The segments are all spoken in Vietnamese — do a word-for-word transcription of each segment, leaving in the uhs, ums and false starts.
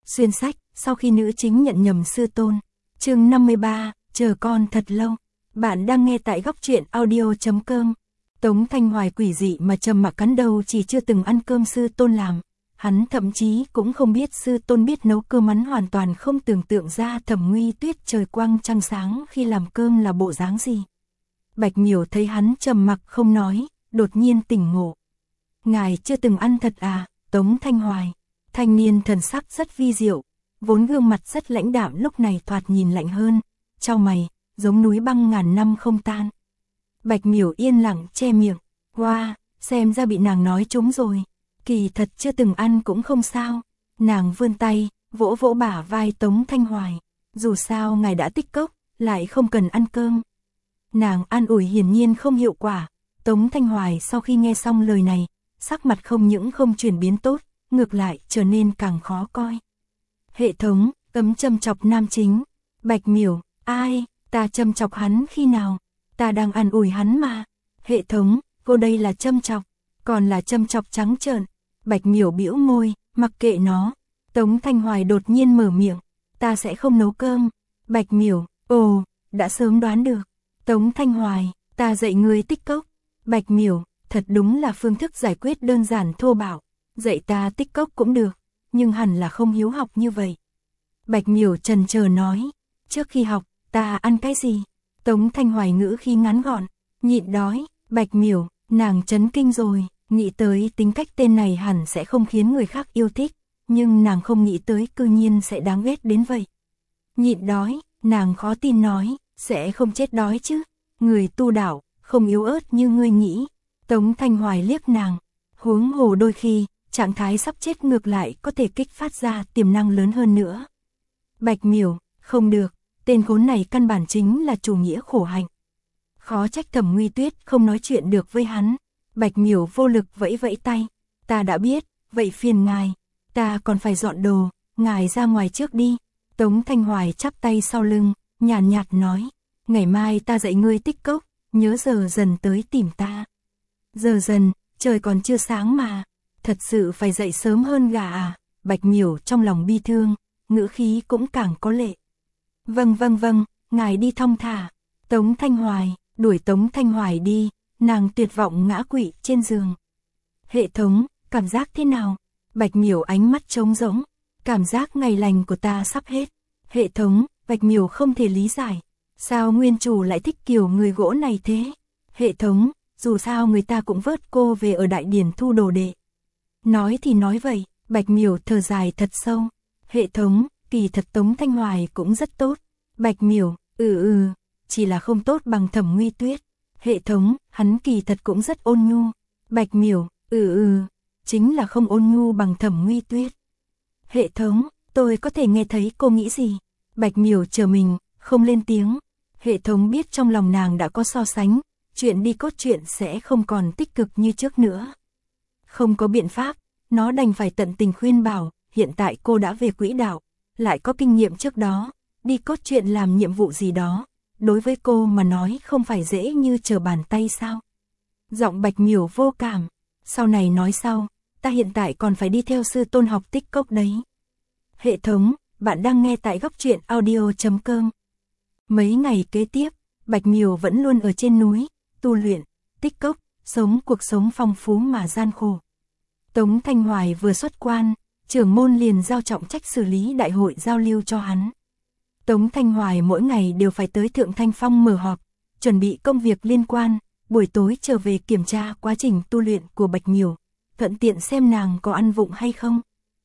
Xuyên sách, sau khi nữ chính nhận nhầm sư tôn. Chương năm mươi ba, chờ con thật lâu. Bạn đang nghe tại góc truyện audio chấm com. Tống Thanh Hoài quỷ dị mà trầm mặc cắn đầu, chỉ chưa từng ăn cơm sư tôn làm. Hắn thậm chí cũng không biết sư tôn biết nấu cơm, hắn hoàn toàn không tưởng tượng ra Thẩm Nguy Tuyết trời quang trăng sáng khi làm cơm là bộ dáng gì. Bạch Miểu thấy hắn trầm mặc không nói, đột nhiên tỉnh ngộ. Ngài chưa từng ăn thật à? Tống Thanh Hoài. Thanh niên thần sắc rất vi diệu, vốn gương mặt rất lãnh đạm lúc này thoạt nhìn lạnh hơn, chau mày, giống núi băng ngàn năm không tan. Bạch Miểu yên lặng che miệng, wow, xem ra bị nàng nói trúng rồi, kỳ thật chưa từng ăn cũng không sao. Nàng vươn tay, vỗ vỗ bả vai Tống Thanh Hoài, dù sao ngài đã tích cốc, lại không cần ăn cơm. Nàng an ủi hiển nhiên không hiệu quả. Tống Thanh Hoài sau khi nghe xong lời này, sắc mặt không những không chuyển biến tốt, ngược lại trở nên càng khó coi. Hệ thống, cấm châm chọc nam chính. Bạch Miểu, ai, ta châm chọc hắn khi nào? Ta đang an ủi hắn mà. Hệ thống, cô đây là châm chọc, còn là châm chọc trắng trợn. Bạch Miểu bĩu môi, mặc kệ nó. Tống Thanh Hoài đột nhiên mở miệng, ta sẽ không nấu cơm. Bạch Miểu, ồ, đã sớm đoán được. Tống Thanh Hoài, ta dạy ngươi tích cốc. Bạch Miểu, thật đúng là phương thức giải quyết đơn giản thô bạo. Dạy ta tích cốc cũng được, nhưng hẳn là không hiếu học như vậy. Bạch Miểu chần chờ nói, trước khi học, ta ăn cái gì? Tống Thanh Hoài ngữ khi ngắn gọn, nhịn đói. Bạch Miểu, nàng chấn kinh rồi, nghĩ tới tính cách tên này hẳn sẽ không khiến người khác yêu thích, nhưng nàng không nghĩ tới cư nhiên sẽ đáng ghét đến vậy. Nhịn đói, nàng khó tin nói, sẽ không chết đói chứ, người tu đạo, không yếu ớt như ngươi nghĩ. Tống Thanh Hoài liếc nàng, huống hồ đôi khi, trạng thái sắp chết ngược lại có thể kích phát ra tiềm năng lớn hơn nữa. Bạch Miểu, không được, tên khốn này căn bản chính là chủ nghĩa khổ hạnh. Khó trách Thẩm Nguy Tuyết không nói chuyện được với hắn. Bạch Miểu vô lực vẫy vẫy tay, ta đã biết, vậy phiền ngài, ta còn phải dọn đồ, ngài ra ngoài trước đi. Tống Thanh Hoài chắp tay sau lưng, nhàn nhạt, nhạt nói, ngày mai ta dạy ngươi tích cốc, nhớ giờ dần tới tìm ta. Giờ dần, trời còn chưa sáng mà, thật sự phải dậy sớm hơn gà à? Bạch Miểu trong lòng bi thương, ngữ khí cũng càng có lệ. Vâng vâng vâng, ngài đi thong thả. Tống Thanh Hoài, đuổi Tống Thanh Hoài đi, nàng tuyệt vọng ngã quỵ trên giường. Hệ thống, cảm giác thế nào? Bạch Miểu ánh mắt trống rỗng, cảm giác ngày lành của ta sắp hết. Hệ thống, Bạch Miểu không thể lý giải, sao nguyên chủ lại thích kiểu người gỗ này thế? Hệ thống, dù sao người ta cũng vớt cô về ở đại điển thu đồ đệ. Nói thì nói vậy, Bạch Miểu thở dài thật sâu. Hệ thống, kỳ thật Tống Thanh Hoài cũng rất tốt. Bạch Miểu, ừ ừ, chỉ là không tốt bằng Thẩm Nguy Tuyết. Hệ thống, hắn kỳ thật cũng rất ôn nhu. Bạch Miểu, ừ ừ, chính là không ôn nhu bằng Thẩm Nguy Tuyết. Hệ thống, tôi có thể nghe thấy cô nghĩ gì? Bạch Miểu chờ mình, không lên tiếng. Hệ thống biết trong lòng nàng đã có so sánh, chuyện đi cốt truyện sẽ không còn tích cực như trước nữa. Không có biện pháp, nó đành phải tận tình khuyên bảo, hiện tại cô đã về quỹ đạo, lại có kinh nghiệm trước đó, đi cốt truyện làm nhiệm vụ gì đó, đối với cô mà nói không phải dễ như trở bàn tay sao. Giọng Bạch Miểu vô cảm, sau này nói sau, ta hiện tại còn phải đi theo sư tôn học tích cốc đấy. Hệ thống, bạn đang nghe tại góc truyện audio chấm com. Mấy ngày kế tiếp, Bạch Miểu vẫn luôn ở trên núi, tu luyện, tích cốc, sống cuộc sống phong phú mà gian khổ. Tống Thanh Hoài vừa xuất quan, trưởng môn liền giao trọng trách xử lý đại hội giao lưu cho hắn. Tống Thanh Hoài mỗi ngày đều phải tới Thượng Thanh Phong mở họp, chuẩn bị công việc liên quan, buổi tối trở về kiểm tra quá trình tu luyện của Bạch Miểu, thuận tiện xem nàng có ăn vụng hay không.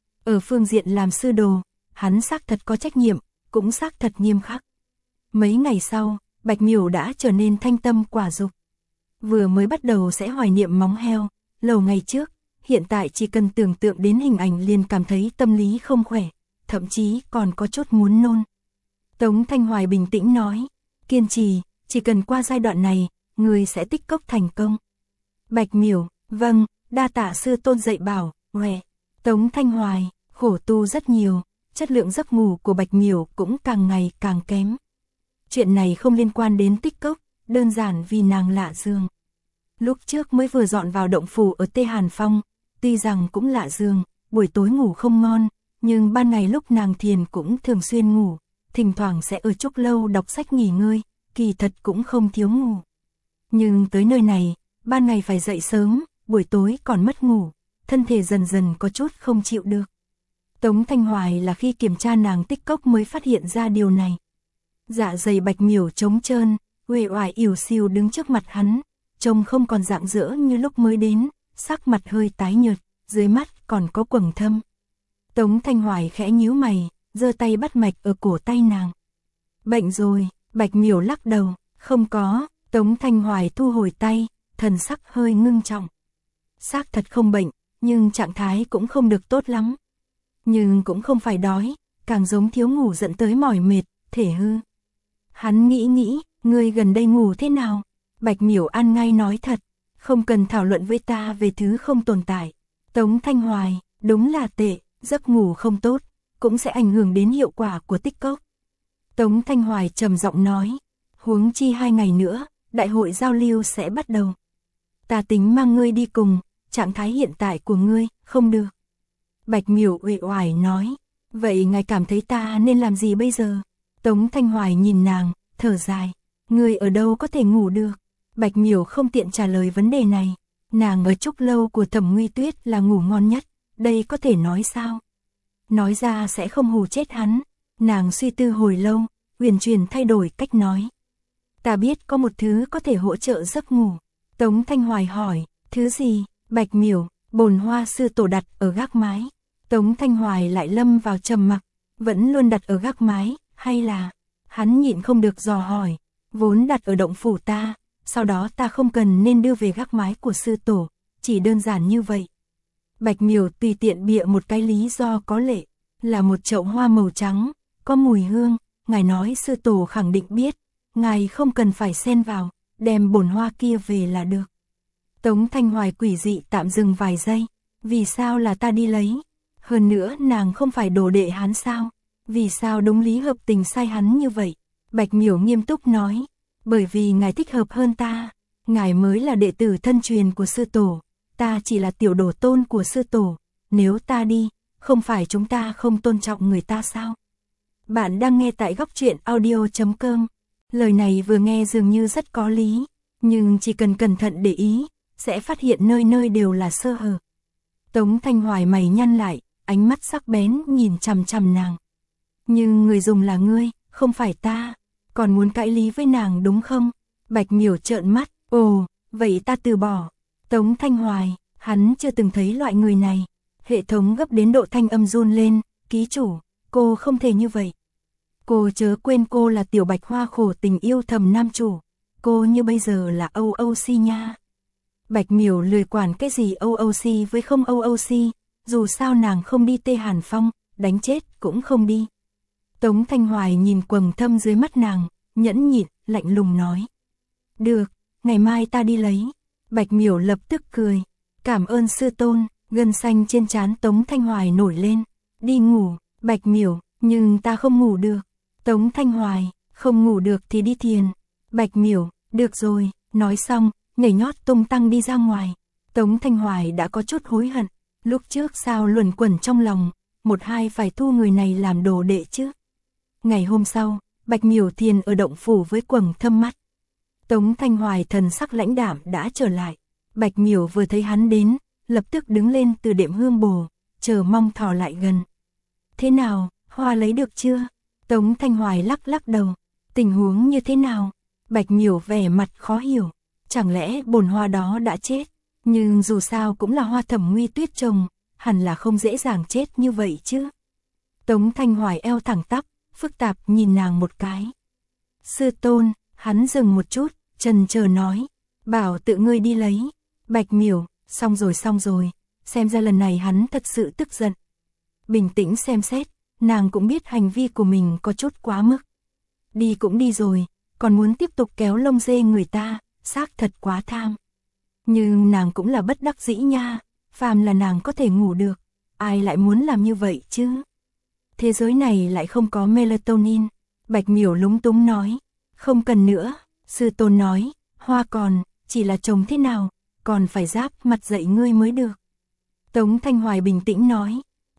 Ở phương diện làm sư đồ, hắn xác thật có trách nhiệm, cũng xác thật nghiêm khắc. Mấy ngày sau, Bạch Miểu đã trở nên thanh tâm quả dục. Vừa mới bắt đầu sẽ hoài niệm móng heo, lâu ngày trước, hiện tại chỉ cần tưởng tượng đến hình ảnh liền cảm thấy tâm lý không khỏe, thậm chí còn có chút muốn nôn. Tống Thanh Hoài bình tĩnh nói, kiên trì, chỉ cần qua giai đoạn này, người sẽ tích cốc thành công. Bạch Miểu, vâng, đa tạ sư tôn dạy bảo, huệ. Tống Thanh Hoài, khổ tu rất nhiều, chất lượng giấc ngủ của Bạch Miểu cũng càng ngày càng kém. Chuyện này không liên quan đến tích cốc, đơn giản vì nàng lạ giường. Lúc trước mới vừa dọn vào động phủ ở Tê Hàn Phong, tuy rằng cũng lạ giường, buổi tối ngủ không ngon, nhưng ban ngày lúc nàng thiền cũng thường xuyên ngủ, thỉnh thoảng sẽ ở trúc lâu đọc sách nghỉ ngơi, kỳ thật cũng không thiếu ngủ. Nhưng tới nơi này, ban ngày phải dậy sớm, buổi tối còn mất ngủ, thân thể dần dần có chút không chịu được. Tống Thanh Hoài là khi kiểm tra nàng tích cốc mới phát hiện ra điều này. Dạ dày Bạch Miểu trống trơn, uể oải ỉu xìu đứng trước mặt hắn, trông không còn rạng rỡ như lúc mới đến, sắc mặt hơi tái nhợt, dưới mắt còn có quầng thâm. Tống Thanh Hoài khẽ nhíu mày, giơ tay bắt mạch ở cổ tay nàng. Bệnh rồi, Bạch Miểu lắc đầu, không có. Tống Thanh Hoài thu hồi tay, thần sắc hơi ngưng trọng. Xác thật không bệnh, nhưng trạng thái cũng không được tốt lắm. Nhưng cũng không phải đói, càng giống thiếu ngủ dẫn tới mỏi mệt, thể hư. Hắn nghĩ nghĩ, ngươi gần đây ngủ thế nào? Bạch Miểu ăn ngay nói thật, không cần thảo luận với ta về thứ không tồn tại. Tống Thanh Hoài, đúng là tệ, giấc ngủ không tốt, cũng sẽ ảnh hưởng đến hiệu quả của tích cốc. Tống Thanh Hoài trầm giọng nói, huống chi hai ngày nữa, đại hội giao lưu sẽ bắt đầu. Ta tính mang ngươi đi cùng, trạng thái hiện tại của ngươi, không được. Bạch Miểu uể oải nói, vậy ngài cảm thấy ta nên làm gì bây giờ? Tống Thanh Hoài nhìn nàng, thở dài, ngươi ở đâu có thể ngủ được? Bạch Miểu không tiện trả lời vấn đề này, nàng ở trúc lâu của Thẩm Nguy Tuyết là ngủ ngon nhất, đây có thể nói sao? Nói ra sẽ không hù chết hắn, nàng suy tư hồi lâu, uyển chuyển thay đổi cách nói. Ta biết có một thứ có thể hỗ trợ giấc ngủ. Tống Thanh Hoài hỏi, thứ gì? Bạch Miểu, bồn hoa sư tổ đặt ở gác mái. Tống Thanh Hoài lại lâm vào trầm mặc, vẫn luôn đặt ở gác mái, hay là... Hắn nhịn không được dò hỏi, vốn đặt ở động phủ ta, sau đó ta không cần nên đưa về gác mái của sư tổ, chỉ đơn giản như vậy. Bạch Miểu tùy tiện bịa một cái lý do có lệ, là một chậu hoa màu trắng, có mùi hương, ngài nói sư tổ khẳng định biết. Ngài không cần phải xen vào, đem bồn hoa kia về là được. Tống Thanh Hoài quỷ dị tạm dừng vài giây. Vì sao là ta đi lấy? Hơn nữa nàng không phải đồ đệ hắn sao? Vì sao đúng lý hợp tình sai hắn như vậy? Bạch Miểu nghiêm túc nói. Bởi vì ngài thích hợp hơn ta. Ngài mới là đệ tử thân truyền của sư tổ. Ta chỉ là tiểu đồ tôn của sư tổ. Nếu ta đi, không phải chúng ta không tôn trọng người ta sao? Bạn đang nghe tại góc truyện audio chấm com. Lời này vừa nghe dường như rất có lý, nhưng chỉ cần cẩn thận để ý, sẽ phát hiện nơi nơi đều là sơ hở. Tống Thanh Hoài mày nhăn lại, ánh mắt sắc bén nhìn chằm chằm nàng. Nhưng người dùng là ngươi, không phải ta, còn muốn cãi lý với nàng đúng không? Bạch Miểu trợn mắt, ồ, vậy ta từ bỏ. Tống Thanh Hoài, hắn chưa từng thấy loại người này. Hệ thống gấp đến độ thanh âm run lên, ký chủ, cô không thể như vậy. Cô chớ quên cô là tiểu bạch hoa khổ tình yêu thầm nam chủ. Cô như bây giờ là o o xê nha. Bạch Miểu lười quản cái gì o o xê với không o o xê. Dù sao nàng không đi Tê Hàn Phong, đánh chết cũng không đi. Tống Thanh Hoài nhìn quầng thâm dưới mắt nàng, nhẫn nhịn, lạnh lùng nói. Được, ngày mai ta đi lấy. Bạch Miểu lập tức cười. Cảm ơn sư tôn, gân xanh trên trán Tống Thanh Hoài nổi lên. Đi ngủ, Bạch Miểu, nhưng ta không ngủ được. Tống Thanh Hoài, không ngủ được thì đi thiền. Bạch Miểu, được rồi, nói xong, nhảy nhót tung tăng đi ra ngoài. Tống Thanh Hoài đã có chút hối hận, lúc trước sao luẩn quẩn trong lòng, một hai phải thu người này làm đồ đệ chứ. Ngày hôm sau, Bạch Miểu thiền ở động phủ với quầng thâm mắt. Tống Thanh Hoài thần sắc lãnh đạm đã trở lại. Bạch Miểu vừa thấy hắn đến, lập tức đứng lên từ đệm hương bồ, chờ mong thò lại gần. Thế nào, hoa lấy được chưa? Tống Thanh Hoài lắc lắc đầu, tình huống như thế nào? Bạch Miểu vẻ mặt khó hiểu, chẳng lẽ bồn hoa đó đã chết? Nhưng dù sao cũng là hoa Thẩm Nguy Tuyết trồng, hẳn là không dễ dàng chết như vậy chứ. Tống Thanh Hoài eo thẳng tắp, phức tạp nhìn nàng một cái. Sư tôn, hắn dừng một chút, chần chờ nói, bảo tự ngươi đi lấy. Bạch Miểu, xong rồi xong rồi, xem ra lần này hắn thật sự tức giận. Bình tĩnh xem xét, nàng cũng biết hành vi của mình có chút quá mức. Đi cũng đi rồi, còn muốn tiếp tục kéo lông dê người ta, xác thật quá tham. Nhưng nàng cũng là bất đắc dĩ nha, phàm là nàng có thể ngủ được, ai lại muốn làm như vậy chứ? Thế giới này lại không có melatonin. Bạch Miểu lúng túng nói, không cần nữa, sư tôn nói, hoa còn, chỉ là trồng thế nào, còn phải giáp mặt dạy ngươi mới được. Tống Thanh Hoài bình tĩnh nói,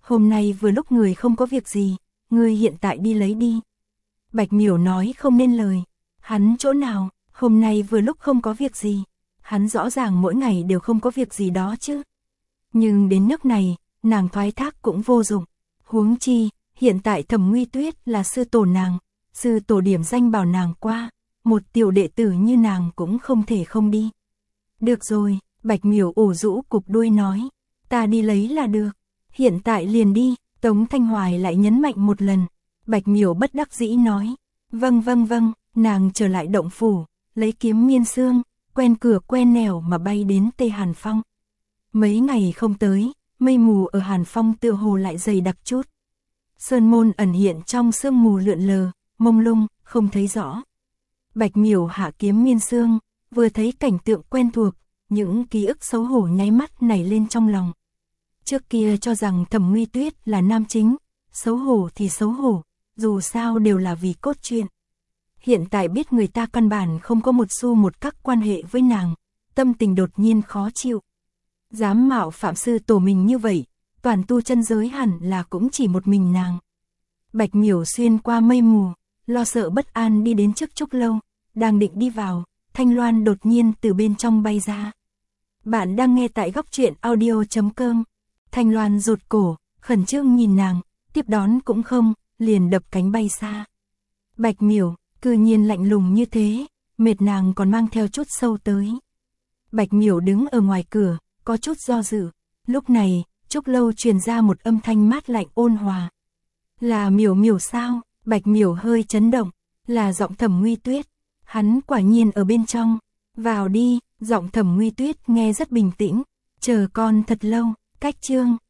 Hôm nay vừa lúc người không có việc gì, người hiện tại đi lấy đi. Bạch Miểu nói không nên lời. Hắn chỗ nào, hôm nay vừa lúc không có việc gì. Hắn rõ ràng mỗi ngày đều không có việc gì đó chứ. Nhưng đến nước này, nàng thoái thác cũng vô dụng. Huống chi, hiện tại Thẩm Nguy Tuyết là sư tổ nàng, sư tổ điểm danh bảo nàng qua, một tiểu đệ tử như nàng cũng không thể không đi. Được rồi, Bạch Miểu ủ rũ cục đuôi nói, ta đi lấy là được, hiện tại liền đi. Tống Thanh Hoài lại nhấn mạnh một lần. Bạch Miểu bất đắc dĩ nói, vâng vâng vâng, nàng trở lại động phủ, lấy kiếm miên xương, quen cửa quen nẻo mà bay đến Tây Hàn Phong. Mấy ngày không tới, mây mù ở Hàn Phong tựa hồ lại dày đặc chút. Sơn môn ẩn hiện trong sương mù lượn lờ, mông lung, không thấy rõ. Bạch Miểu hạ kiếm miên xương, vừa thấy cảnh tượng quen thuộc, những ký ức xấu hổ nháy mắt nảy lên trong lòng. Trước kia cho rằng Thẩm Nguy Tuyết là nam chính, xấu hổ thì xấu hổ, dù sao đều là vì cốt truyện. Hiện tại biết người ta căn bản không có một xu một các quan hệ với nàng, tâm tình đột nhiên khó chịu. Dám mạo phạm sư tổ mình như vậy, toàn tu chân giới hẳn là cũng chỉ một mình nàng. Bạch Miểu xuyên qua mây mù, lo sợ bất an đi đến trước trúc lâu, đang định đi vào, Thanh Loan đột nhiên từ bên trong bay ra. Bạn đang nghe tại góc truyện audio chấm com. Thanh Loan rụt cổ, khẩn trương nhìn nàng, tiếp đón cũng không, liền đập cánh bay xa. Bạch Miểu, cư nhiên lạnh lùng như thế, mệt nàng còn mang theo chút sâu tới. Bạch Miểu đứng ở ngoài cửa, có chút do dự. Lúc này, trúc lâu truyền ra một âm thanh mát lạnh ôn hòa. Là Miểu Miểu sao? Bạch Miểu hơi chấn động, là giọng Thẩm Nguy Tuyết. Hắn quả nhiên ở bên trong. Vào đi, giọng Thẩm Nguy Tuyết nghe rất bình tĩnh. Chờ con thật lâu, cách chương.